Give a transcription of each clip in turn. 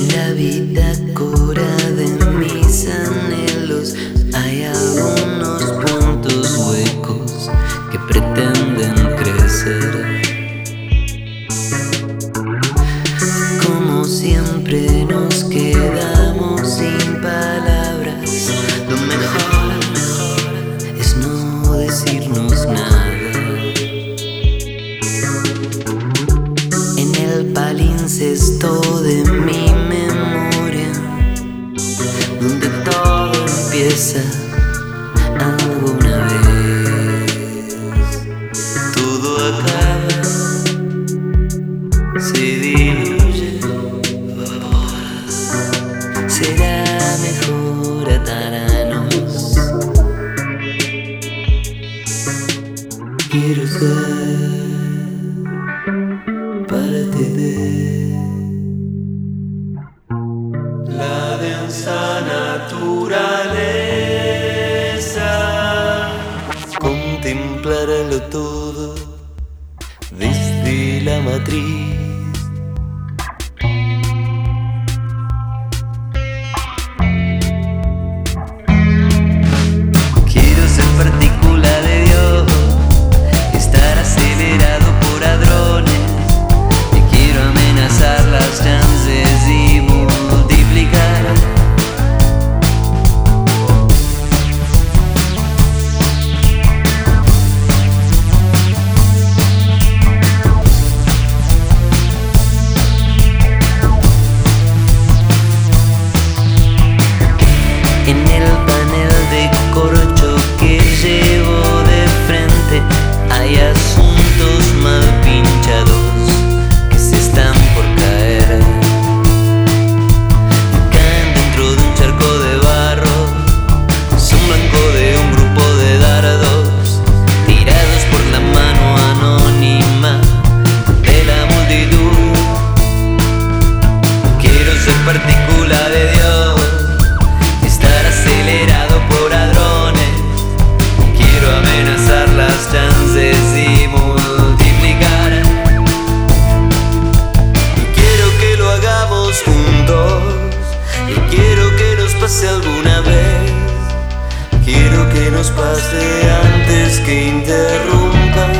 la bitácora de mis anhelos hay algunos puntos huecos que pretenden crecer. Como siempre nos quedamos sin palabras. Lo mejor es no decirnos nada. En el palincesto de mi memoria, donde todo empieza alguna vez, todo acaba, se diluye, será mejor atarnos. Quiero ser parte de la densa naturaleza, contemplarlo todo desde la matriz. Quiero ser partícula de Dios, estar acelerado por hadrones. Te quiero amenazar las chances y multiplicar. En el panel de corcho que llevo de frente hay asuntos mal pinchados que se están por caer. Caen dentro de un charco de barro, son blanco de un grupo de dardos tirados por la mano anónima de la multitud. Quiero ser partícula de Dios, estar acelerado por hadrones. Quiero amenazar las chances y multiplicar. Y quiero que lo hagamos juntos. Y quiero que nos pase alguna vez. Quiero que nos pase antes que interrumpan.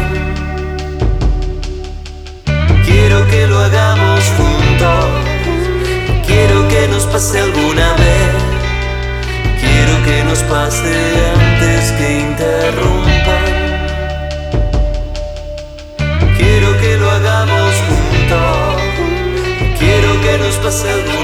Quiero que lo hagamos juntos. Quiero que nos pase alguna vez. Quiero que nos pase antes que interrumpan. Quiero que lo hagamos juntos. Quiero que nos pase alguna vez.